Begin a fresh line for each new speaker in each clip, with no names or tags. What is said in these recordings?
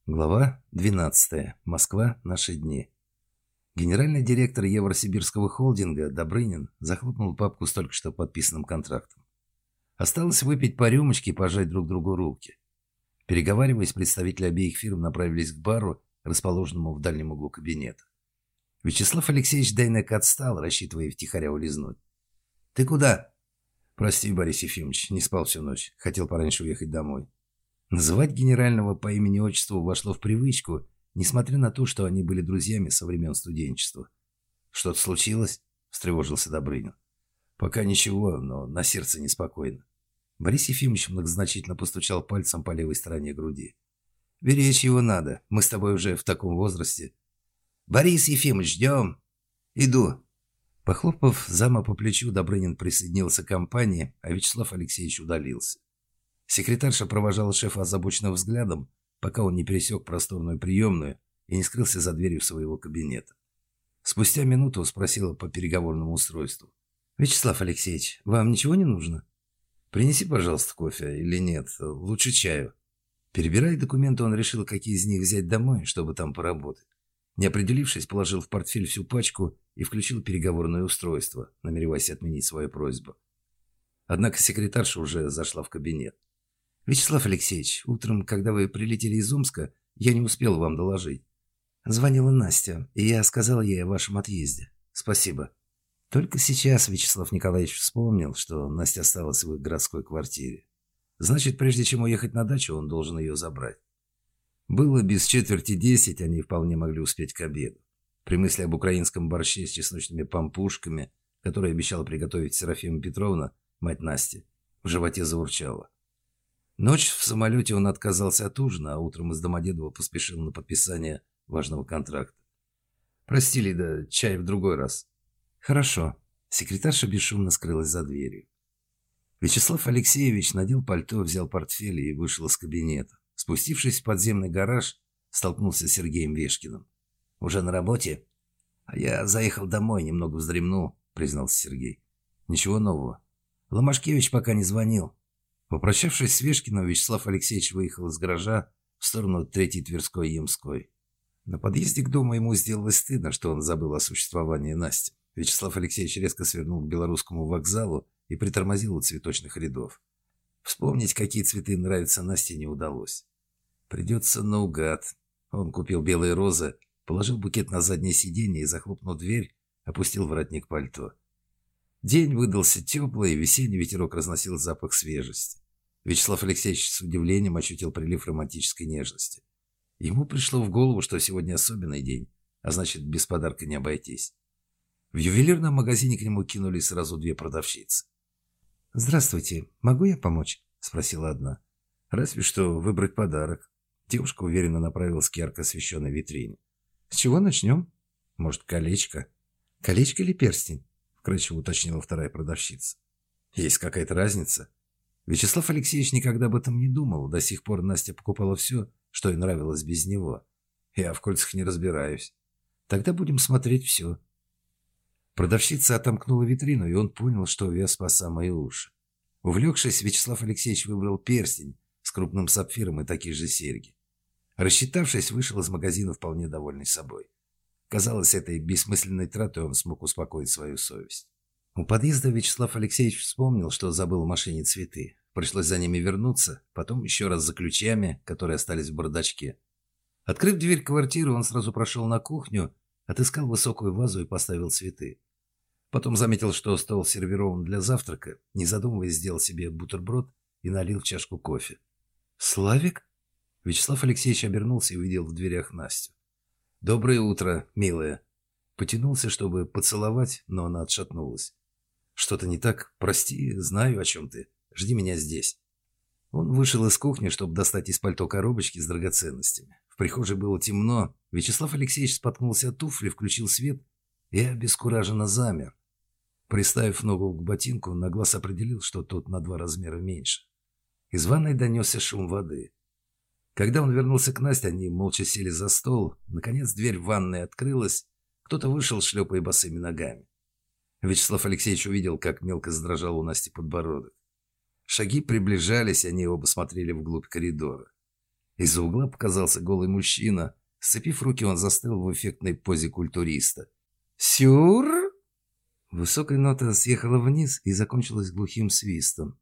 Глава 12. Москва. Наши дни. Генеральный директор Евросибирского холдинга Добрынин захлопнул папку с только что подписанным контрактом. Осталось выпить по рюмочке и пожать друг другу руки. Переговариваясь, представители обеих фирм направились к бару, расположенному в дальнем углу кабинета. Вячеслав Алексеевич Дейнек отстал, рассчитывая втихаря улизнуть. «Ты куда?» «Прости, Борис Ефимович, не спал всю ночь. Хотел пораньше уехать домой». Называть генерального по имени-отчеству вошло в привычку, несмотря на то, что они были друзьями со времен студенчества. «Что-то случилось?» – встревожился Добрынин. «Пока ничего, но на сердце неспокойно». Борис Ефимович многозначительно постучал пальцем по левой стороне груди. «Беречь его надо. Мы с тобой уже в таком возрасте». «Борис Ефимович, ждем!» «Иду!» Похлопав зама по плечу, Добрынин присоединился к компании, а Вячеслав Алексеевич удалился. Секретарша провожала шефа озабоченным взглядом, пока он не пересек просторную приемную и не скрылся за дверью своего кабинета. Спустя минуту спросила по переговорному устройству. «Вячеслав Алексеевич, вам ничего не нужно? Принеси, пожалуйста, кофе или нет, лучше чаю». Перебирая документы, он решил, какие из них взять домой, чтобы там поработать. Не определившись, положил в портфель всю пачку и включил переговорное устройство, намереваясь отменить свою просьбу. Однако секретарша уже зашла в кабинет. «Вячеслав Алексеевич, утром, когда вы прилетели из Омска, я не успел вам доложить. Звонила Настя, и я сказал ей о вашем отъезде. Спасибо». Только сейчас Вячеслав Николаевич вспомнил, что Настя осталась в их городской квартире. Значит, прежде чем уехать на дачу, он должен ее забрать. Было без 9:45, они вполне могли успеть к обеду. При мысли об украинском борще с чесночными пампушками, который обещала приготовить Серафима Петровна, мать Насти, в животе заурчало. Ночь в самолете он отказался от ужина, а утром из Домодедово поспешил на подписание важного контракта. «Прости, Лида, чай в другой раз». «Хорошо». Секретарша бесшумно скрылась за дверью. Вячеслав Алексеевич надел пальто, взял портфель и вышел из кабинета. Спустившись в подземный гараж, столкнулся с Сергеем Вешкиным. «Уже на работе?» «А я заехал домой, немного вздремнул», — признался Сергей. «Ничего нового. Ломашкевич пока не звонил». Попрощавшись с Вешкиным, Вячеслав Алексеевич выехал из гаража в сторону 3-й Тверской и Ямской. На подъезде к дому ему сделалось стыдно, что он забыл о существовании Насти. Вячеслав Алексеевич резко свернул к Белорусскому вокзалу и притормозил у цветочных рядов. Вспомнить, какие цветы нравятся Насте, не удалось. Придется наугад. Он купил белые розы, положил букет на заднее сиденье и, захлопнув дверь, опустил воротник пальто. День выдался теплый, весенний ветерок разносил запах свежести. Вячеслав Алексеевич с удивлением ощутил прилив романтической нежности. Ему пришло в голову, что сегодня особенный день, а значит, без подарка не обойтись. В ювелирном магазине к нему кинулись сразу две продавщицы. «Здравствуйте, могу я помочь?» – спросила одна. «Разве что выбрать подарок». Девушка уверенно направилась к ярко освещенной витрине. «С чего начнем?» «Может, колечко?» «Колечко или перстень?» – вкратчиво уточнила вторая продавщица. «Есть какая-то разница?» Вячеслав Алексеевич никогда об этом не думал. До сих пор Настя покупала все, что ей нравилось без него. Я в кольцах не разбираюсь. Тогда будем смотреть все. Продавщица отомкнула витрину, и он понял, что увяз по самые уши. Увлекшись, Вячеслав Алексеевич выбрал перстень с крупным сапфиром и такие же серьги. Рассчитавшись, вышел из магазина вполне довольный собой. Казалось, этой бессмысленной тратой он смог успокоить свою совесть. У подъезда Вячеслав Алексеевич вспомнил, что забыл в машине цветы. Пришлось за ними вернуться, потом еще раз за ключами, которые остались в бардачке. Открыв дверь квартиры, он сразу прошел на кухню, отыскал высокую вазу и поставил цветы. Потом заметил, что стол сервирован для завтрака, не задумываясь, сделал себе бутерброд и налил в чашку кофе. «Славик?» Вячеслав Алексеевич обернулся и увидел в дверях Настю. «Доброе утро, милая». Потянулся, чтобы поцеловать, но она отшатнулась. «Что-то не так? Прости, знаю, о чем ты. Жди меня здесь». Он вышел из кухни, чтобы достать из пальто коробочки с драгоценностями. В прихожей было темно. Вячеслав Алексеевич споткнулся от туфли, включил свет и обескураженно замер. Приставив ногу к ботинку, на глаз определил, что тот на 2 размера меньше. Из ванной донесся шум воды. Когда он вернулся к Насте, они молча сели за стол. Наконец дверь в ванной открылась. Кто-то вышел, шлепая босыми ногами. Вячеслав Алексеевич увидел, как мелко задрожал у Насти подбородок. Шаги приближались, они оба смотрели вглубь коридора. Из-за угла показался голый мужчина. Сцепив руки, он застыл в эффектной позе культуриста. «Сюр!» Высокая нота съехала вниз и закончилась глухим свистом.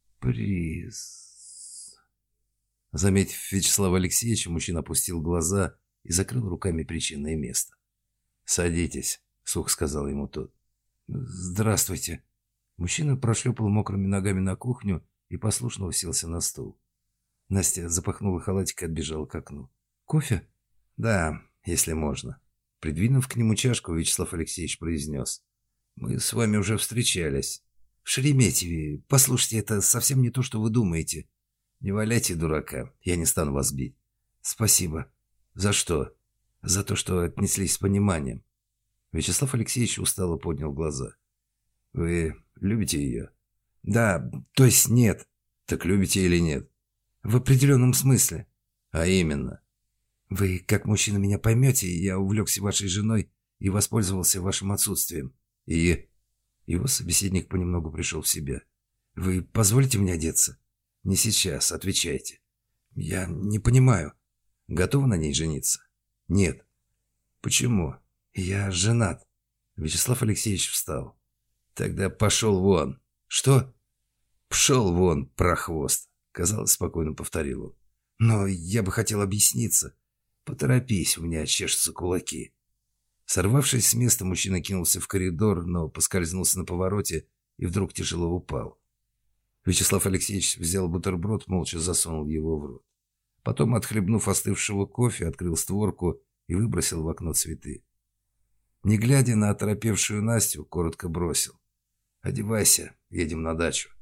«Приз!» Заметив Вячеслава Алексеевича, мужчина опустил глаза и закрыл руками причинное место. «Садитесь», — сухо сказал ему тот. «Здравствуйте». Мужчина прошлепал мокрыми ногами на кухню и послушно уселся на стул. Настя запахнула халатик и отбежала к окну. «Кофе?» «Да, если можно». Придвинув к нему чашку, Вячеслав Алексеевич произнес. «Мы с вами уже встречались. В Шереметьеве. Послушайте, это совсем не то, что вы думаете. Не валяйте дурака, я не стану вас бить». «Спасибо». «За что?» «За то, что отнеслись с пониманием». Вячеслав Алексеевич устало поднял глаза. «Вы любите ее?» «Да, то есть нет». «Так любите или нет?» «В определенном смысле». «А именно?» «Вы, как мужчина, меня поймете, я увлекся вашей женой и воспользовался вашим отсутствием». «И?» Его собеседник понемногу пришел в себя. «Вы позволите мне одеться?» «Не сейчас, отвечайте». «Я не понимаю». «Готовы на ней жениться?» «Нет». «Почему?» «Я женат». Вячеслав Алексеевич встал. «Тогда пошел вон». «Что?» «Пшел вон, прохвост», — казалось, спокойно повторил он. «Но я бы хотел объясниться». «Поторопись, у меня чешутся кулаки». Сорвавшись с места, мужчина кинулся в коридор, но поскользнулся на повороте и вдруг тяжело упал. Вячеслав Алексеевич взял бутерброд, молча засунул его в рот. Потом, отхлебнув остывшего кофе, открыл створку и выбросил в окно цветы. Не глядя на оторопевшую Настю, коротко бросил. «Одевайся, едем на дачу».